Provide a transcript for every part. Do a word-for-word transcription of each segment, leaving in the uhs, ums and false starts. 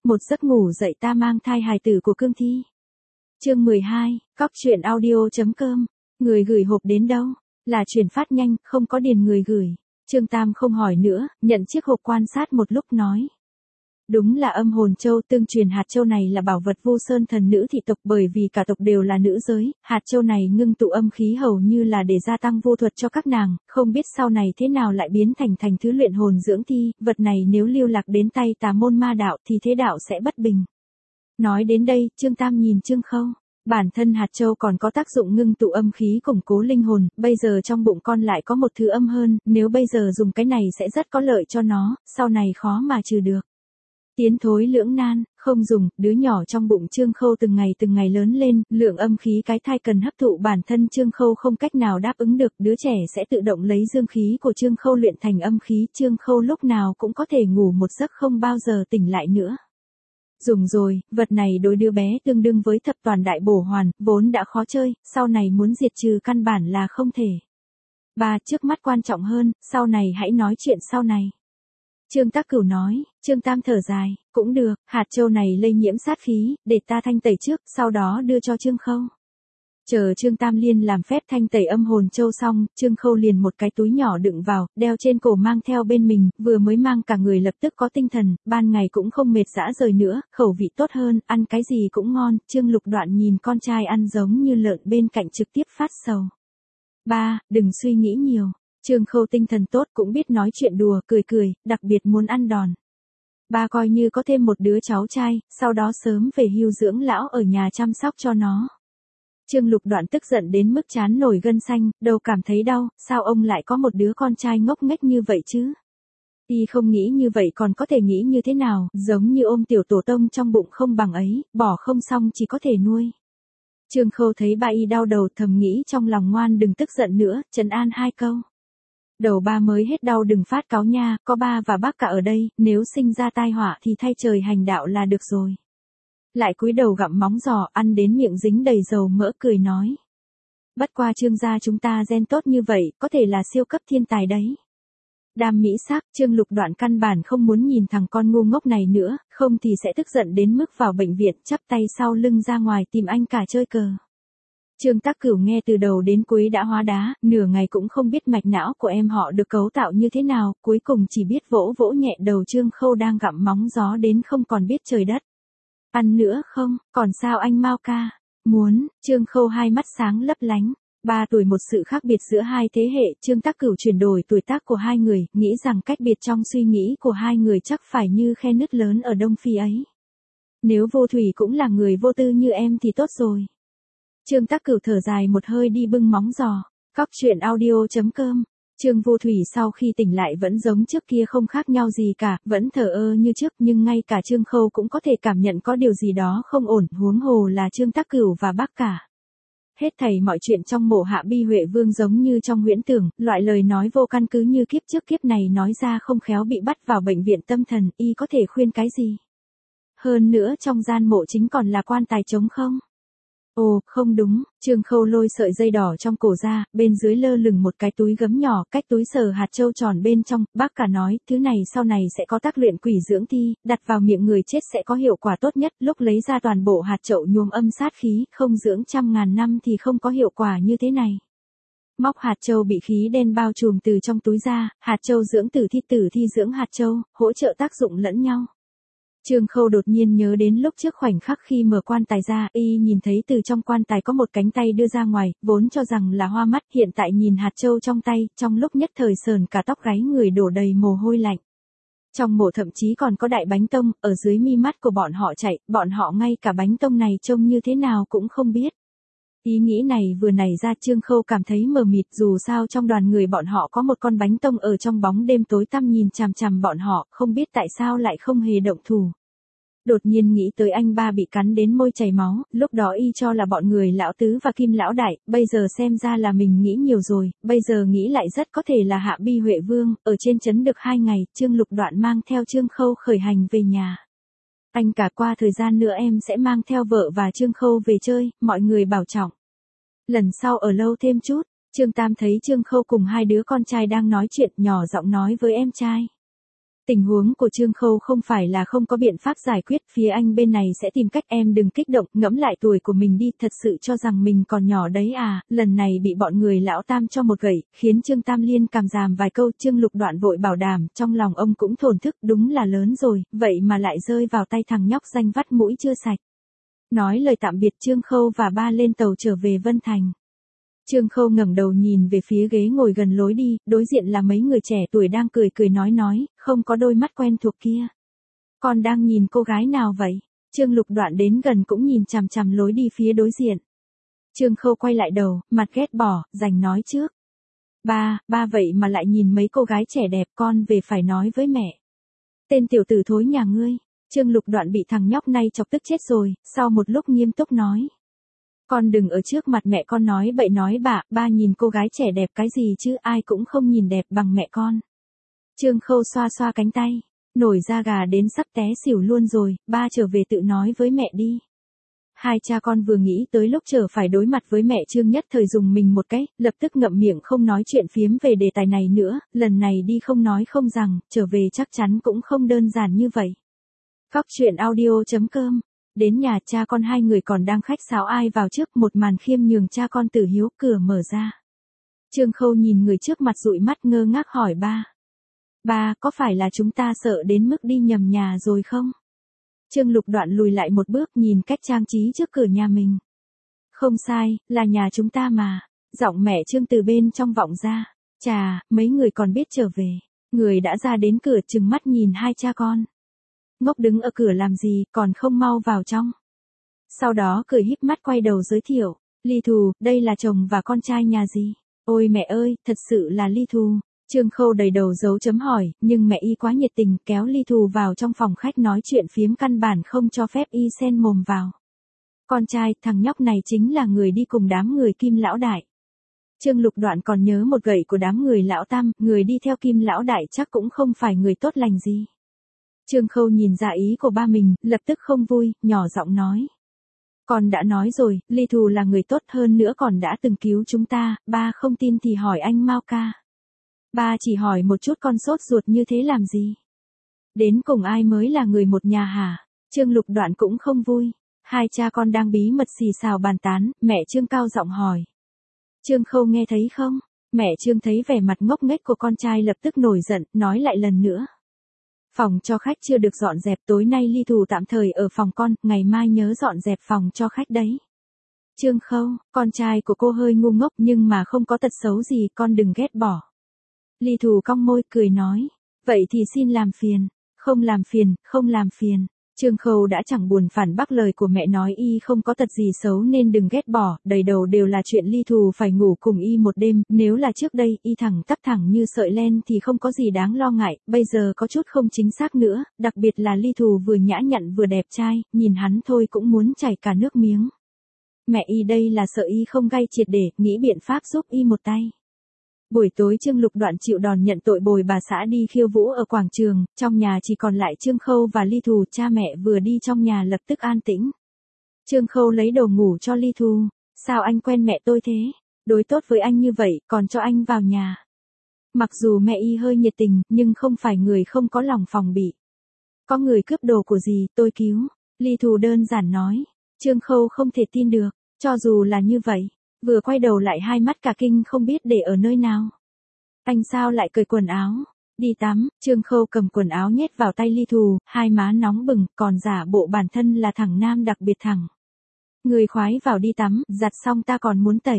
một giấc ngủ dậy ta mang thai hài tử của Cương Thi. Chương mười hai, cóc truyện audio.com. Người gửi hộp đến đâu? Là chuyển phát nhanh, không có điền người gửi. Trương Tam không hỏi nữa, nhận chiếc hộp quan sát một lúc nói. Đúng là âm hồn châu, tương truyền hạt châu này là bảo vật Vu Sơn thần nữ thị tộc, bởi vì cả tộc đều là nữ giới, hạt châu này ngưng tụ âm khí hầu như là để gia tăng vô thuật cho các nàng, không biết sau này thế nào lại biến thành thành thứ luyện hồn dưỡng thi, vật này nếu lưu lạc đến tay tà môn ma đạo thì thế đạo sẽ bất bình. Nói đến đây, Trương Tam nhìn Trương Khâu. Bản thân hạt châu còn có tác dụng ngưng tụ âm khí củng cố linh hồn, bây giờ trong bụng con lại có một thứ âm hơn, nếu bây giờ dùng cái này sẽ rất có lợi cho nó, sau này khó mà trừ được. Tiến thối lưỡng nan, không dùng, đứa nhỏ trong bụng Trương Khâu từng ngày từng ngày lớn lên, lượng âm khí cái thai cần hấp thụ bản thân Trương Khâu không cách nào đáp ứng được, đứa trẻ sẽ tự động lấy dương khí của Trương Khâu luyện thành âm khí, Trương Khâu lúc nào cũng có thể ngủ một giấc không bao giờ tỉnh lại nữa. Dùng rồi, vật này đối đứa bé tương đương với thập toàn đại bổ hoàn, vốn đã khó chơi, sau này muốn diệt trừ căn bản là không thể. Ba, trước mắt quan trọng hơn, sau này hãy nói chuyện sau này. Trương Tắc Cửu nói, Trương Tam thở dài, cũng được, hạt châu này lây nhiễm sát khí, để ta thanh tẩy trước, sau đó đưa cho Trương Khâu. Chờ Trương Tam Liên làm phép thanh tẩy âm hồn châu xong, Trương Khâu liền một cái túi nhỏ đựng vào, đeo trên cổ mang theo bên mình, vừa mới mang cả người lập tức có tinh thần, ban ngày cũng không mệt dã rời nữa, khẩu vị tốt hơn, ăn cái gì cũng ngon, Trương Lục Đoạn nhìn con trai ăn giống như lợn bên cạnh trực tiếp phát sầu. Ba, đừng suy nghĩ nhiều. Trương Khâu tinh thần tốt cũng biết nói chuyện đùa, cười cười, đặc biệt muốn ăn đòn. Ba coi như có thêm một đứa cháu trai, sau đó sớm về hưu dưỡng lão ở nhà chăm sóc cho nó. Trương Lục Đoạn tức giận đến mức trán nổi gân xanh, đầu cảm thấy đau, sao ông lại có một đứa con trai ngốc nghếch như vậy chứ? Y không nghĩ như vậy còn có thể nghĩ như thế nào, giống như ôm tiểu tổ tông trong bụng không bằng ấy, bỏ không xong chỉ có thể nuôi. Trương Khâu thấy ba Y đau đầu thầm nghĩ trong lòng ngoan đừng tức giận nữa, trấn an hai câu. Đầu ba mới hết đau đừng phát cáu nha, có ba và bác cả ở đây, nếu sinh ra tai họa thì thay trời hành đạo là được rồi. Lại cúi đầu gặm móng giò, ăn đến miệng dính đầy dầu mỡ cười nói. Bất qua Trương gia chúng ta gen tốt như vậy, có thể là siêu cấp thiên tài đấy. Đam mỹ sắc, Trương Lục Đoạn căn bản không muốn nhìn thằng con ngu ngốc này nữa, không thì sẽ tức giận đến mức vào bệnh viện, chắp tay sau lưng ra ngoài tìm anh cả chơi cờ. Trương Tắc Cửu nghe từ đầu đến cuối đã hóa đá, nửa ngày cũng không biết mạch não của em họ được cấu tạo như thế nào, cuối cùng chỉ biết vỗ vỗ nhẹ đầu Trương Khâu đang gặm móng gió đến không còn biết trời đất. Ăn nữa không, còn sao anh Mao ca? Muốn, Trương Khâu hai mắt sáng lấp lánh. Ba tuổi một sự khác biệt giữa hai thế hệ, Trương Tắc Cửu chuyển đổi tuổi tác của hai người, nghĩ rằng cách biệt trong suy nghĩ của hai người chắc phải như khe nứt lớn ở Đông Phi ấy. Nếu Vô Thủy cũng là người vô tư như em thì tốt rồi. Trương Tắc Cửu thở dài một hơi đi bưng móng giò. Cóc truyện audio.com. Trương Vô Thủy sau khi tỉnh lại vẫn giống trước kia không khác nhau gì cả, vẫn thờ ơ như trước, nhưng ngay cả Trương Khâu cũng có thể cảm nhận có điều gì đó không ổn, huống hồ là Trương Tắc Cửu và bác cả. Hết thảy mọi chuyện trong mộ Hạ Bi Huệ Vương giống như trong huyễn tưởng, loại lời nói vô căn cứ như kiếp trước kiếp này nói ra không khéo bị bắt vào bệnh viện tâm thần, y có thể khuyên cái gì? Hơn nữa trong gian mộ chính còn là quan tài trống không? Ồ, không đúng, Trương Khâu lôi sợi dây đỏ trong cổ ra, bên dưới lơ lửng một cái túi gấm nhỏ, cách túi sờ hạt châu tròn bên trong, bác cả nói, thứ này sau này sẽ có tác luyện quỷ dưỡng thi, đặt vào miệng người chết sẽ có hiệu quả tốt nhất, lúc lấy ra toàn bộ hạt chậu nhuộm âm sát khí, không dưỡng trăm ngàn năm thì không có hiệu quả như thế này. Móc hạt châu bị khí đen bao trùm từ trong túi ra, hạt châu dưỡng tử thi tử thi dưỡng hạt châu, hỗ trợ tác dụng lẫn nhau. Trương Khâu đột nhiên nhớ đến lúc trước khoảnh khắc khi mở quan tài ra, y nhìn thấy từ trong quan tài có một cánh tay đưa ra ngoài, vốn cho rằng là hoa mắt, hiện tại nhìn hạt châu trong tay, trong lúc nhất thời sờn cả tóc gáy người đổ đầy mồ hôi lạnh. Trong mộ thậm chí còn có đại bánh tông, ở dưới mi mắt của bọn họ chạy, bọn họ ngay cả bánh tông này trông như thế nào cũng không biết. Ý nghĩ này vừa nảy ra Trương Khâu cảm thấy mờ mịt, dù sao trong đoàn người bọn họ có một con bánh tông ở trong bóng đêm tối tăm nhìn chằm chằm bọn họ, không biết tại sao lại không hề động thủ. Đột nhiên nghĩ tới anh ba bị cắn đến môi chảy máu, lúc đó y cho là bọn người lão tứ và Kim lão đại, bây giờ xem ra là mình nghĩ nhiều rồi, bây giờ nghĩ lại rất có thể là Hạ Bi Huệ Vương, ở trên trấn được hai ngày, Trương Lục Đoạn mang theo Trương Khâu khởi hành về nhà. Anh cả qua thời gian nữa em sẽ mang theo vợ và Trương Khâu về chơi, mọi người bảo trọng. Lần sau ở lâu thêm chút, Trương Tam thấy Trương Khâu cùng hai đứa con trai đang nói chuyện nhỏ giọng nói với em trai. Tình huống của Trương Khâu không phải là không có biện pháp giải quyết, phía anh bên này sẽ tìm cách. Em đừng kích động, ngẫm lại tuổi của mình đi, thật sự cho rằng mình còn nhỏ đấy à, lần này bị bọn người lão Tam cho một gậy, khiến Trương Tam Liên cảm giảm vài câu. Trương Lục Đoạn vội bảo đảm, trong lòng ông cũng thổn thức, đúng là lớn rồi, vậy mà lại rơi vào tay thằng nhóc danh vắt mũi chưa sạch. Nói lời tạm biệt, Trương Khâu và ba lên tàu trở về Vân Thành. Trương Khâu ngẩng đầu nhìn về phía ghế ngồi gần lối đi, đối diện là mấy người trẻ tuổi đang cười cười nói nói, không có đôi mắt quen thuộc kia. Con đang nhìn cô gái nào vậy? Trương Lục Đoạn đến gần cũng nhìn chằm chằm lối đi phía đối diện. Trương Khâu quay lại đầu, mặt ghét bỏ, giành nói trước. Ba, ba vậy mà lại nhìn mấy cô gái trẻ đẹp, con về phải nói với mẹ. Tên tiểu tử thối nhà ngươi. Trương Lục Đoạn bị thằng nhóc này chọc tức chết rồi, sau một lúc nghiêm túc nói. Con đừng ở trước mặt mẹ con nói bậy nói bạ, ba nhìn cô gái trẻ đẹp cái gì chứ, ai cũng không nhìn đẹp bằng mẹ con. Trương Khâu xoa xoa cánh tay, nổi da gà đến sắp té xỉu luôn rồi, ba trở về tự nói với mẹ đi. Hai cha con vừa nghĩ tới lúc trở phải đối mặt với mẹ Trương nhất thời dùng mình một cái, lập tức ngậm miệng không nói chuyện phiếm về đề tài này nữa, lần này đi không nói không rằng, trở về chắc chắn cũng không đơn giản như vậy. Cóc truyện audio chấm com. Đến nhà cha con hai người còn đang khách sáo ai vào trước, một màn khiêm nhường cha con Tử Hiếu, cửa mở ra. Trương Khâu nhìn người trước mặt dụi mắt ngơ ngác hỏi ba. Ba, có phải là chúng ta sợ đến mức đi nhầm nhà rồi không? Trương Lục Đoạn lùi lại một bước nhìn cách trang trí trước cửa nhà mình. Không sai, là nhà chúng ta mà. Giọng mẹ Trương từ bên trong vọng ra. Chà, mấy người còn biết trở về. Người đã ra đến cửa trừng mắt nhìn hai cha con. Ngốc đứng ở cửa làm gì, còn không mau vào trong. Sau đó cười híp mắt quay đầu giới thiệu. Ly Thù, đây là chồng và con trai nhà gì? Ôi mẹ ơi, thật sự là Ly Thù. Trương Khâu đầy đầu dấu chấm hỏi, nhưng mẹ y quá nhiệt tình, kéo Ly Thù vào trong phòng khách nói chuyện phiếm, căn bản không cho phép y xen mồm vào. Con trai, thằng nhóc này chính là người đi cùng đám người Kim lão đại. Trương Lục Đoạn còn nhớ một gậy của đám người lão Tam, người đi theo Kim lão đại chắc cũng không phải người tốt lành gì. Trương Khâu nhìn ra ý của ba mình, lập tức không vui, nhỏ giọng nói. Con đã nói rồi, Ly Thù là người tốt, hơn nữa còn đã từng cứu chúng ta, ba không tin thì hỏi anh Mao ca. Ba chỉ hỏi một chút, con sốt ruột như thế làm gì? Đến cùng ai mới là người một nhà hả? Trương Lục Đoạn cũng không vui. Hai cha con đang bí mật xì xào bàn tán, mẹ Trương cao giọng hỏi. Trương Khâu nghe thấy không? Mẹ Trương thấy vẻ mặt ngốc nghếch của con trai lập tức nổi giận, nói lại lần nữa. Phòng cho khách chưa được dọn dẹp, tối nay Ly Thù tạm thời ở phòng con, ngày mai nhớ dọn dẹp phòng cho khách đấy. Trương Khâu, con trai của cô hơi ngu ngốc nhưng mà không có tật xấu gì, con đừng ghét bỏ. Ly Thù cong môi cười nói, vậy thì xin làm phiền, không làm phiền, không làm phiền. Trương Khâu đã chẳng buồn phản bác lời của mẹ, nói y không có tật gì xấu nên đừng ghét bỏ, đầy đầu đều là chuyện Ly Thù phải ngủ cùng y một đêm, nếu là trước đây y thẳng tắp thẳng như sợi len thì không có gì đáng lo ngại, bây giờ có chút không chính xác nữa, đặc biệt là Ly Thù vừa nhã nhặn vừa đẹp trai, nhìn hắn thôi cũng muốn chảy cả nước miếng. Mẹ y đây là sợ y không gay triệt để, nghĩ biện pháp giúp y một tay. Buổi tối Trương Lục Đoạn chịu đòn nhận tội, bồi bà xã đi khiêu vũ ở quảng trường, trong nhà chỉ còn lại Trương Khâu và Ly Thù, cha mẹ vừa đi trong nhà lập tức an tĩnh. Trương Khâu lấy đồ ngủ cho Ly Thù, sao anh quen mẹ tôi thế, đối tốt với anh như vậy, còn cho anh vào nhà. Mặc dù mẹ y hơi nhiệt tình, nhưng không phải người không có lòng phòng bị. Có người cướp đồ của gì, tôi cứu, Ly Thù đơn giản nói. Trương Khâu không thể tin được, cho dù là như vậy. Vừa quay đầu lại hai mắt cả kinh không biết để ở nơi nào. Anh sao lại cởi quần áo? Đi tắm, Trương Khâu cầm quần áo nhét vào tay Ly Thù, hai má nóng bừng, còn giả bộ bản thân là thằng nam đặc biệt thẳng. Người khoái vào đi tắm, giặt xong ta còn muốn tẩy.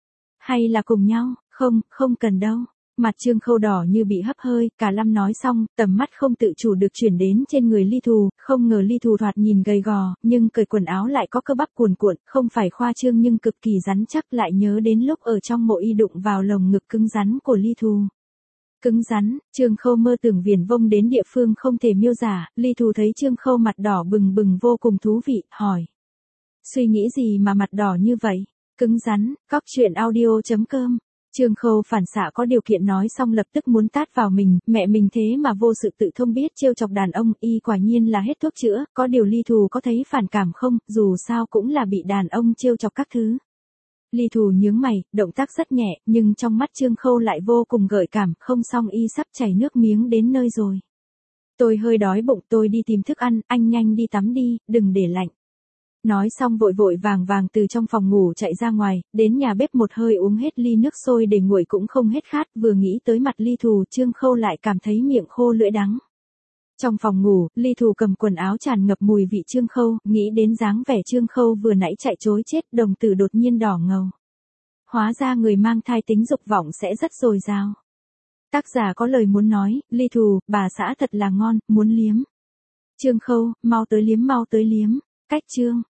Hay là cùng nhau, không, không cần đâu. Mặt Trương Khâu đỏ như bị hấp hơi, cả lâm nói xong, tầm mắt không tự chủ được chuyển đến trên người Ly Thù, không ngờ Ly Thù thoạt nhìn gầy gò, nhưng cởi quần áo lại có cơ bắp cuồn cuộn, không phải khoa trương nhưng cực kỳ rắn chắc, lại nhớ đến lúc ở trong mộ y đụng vào lồng ngực cứng rắn của Ly Thù. Cứng rắn, Trương Khâu mơ tưởng viển vông đến địa phương không thể miêu tả, Ly Thù thấy Trương Khâu mặt đỏ bừng bừng vô cùng thú vị, hỏi. Suy nghĩ gì mà mặt đỏ như vậy? Cứng rắn, cóc truyện audio chấm com. Trương Khâu phản xạ có điều kiện nói xong lập tức muốn tát vào mình, mẹ mình thế mà vô sự tự thông biết trêu chọc đàn ông, y quả nhiên là hết thuốc chữa, có điều Ly Thù có thấy phản cảm không, dù sao cũng là bị đàn ông trêu chọc các thứ. Ly Thù nhướng mày, động tác rất nhẹ, nhưng trong mắt Trương Khâu lại vô cùng gợi cảm, không xong y sắp chảy nước miếng đến nơi rồi. Tôi hơi đói bụng, tôi đi tìm thức ăn, anh nhanh đi tắm đi, đừng để lạnh. Nói xong vội vội vàng vàng từ trong phòng ngủ chạy ra ngoài, đến nhà bếp một hơi uống hết ly nước sôi để nguội cũng không hết khát, vừa nghĩ tới mặt Ly Thù, Trương Khâu lại cảm thấy miệng khô lưỡi đắng. Trong phòng ngủ, Ly Thù cầm quần áo tràn ngập mùi vị Trương Khâu, nghĩ đến dáng vẻ Trương Khâu vừa nãy chạy trối chết, đồng tử đột nhiên đỏ ngầu. Hóa ra người mang thai tính dục vọng sẽ rất dồi dào. Tác giả có lời muốn nói, Ly Thù, bà xã thật là ngon, muốn liếm. Trương Khâu, mau tới liếm mau tới liếm. Cách chương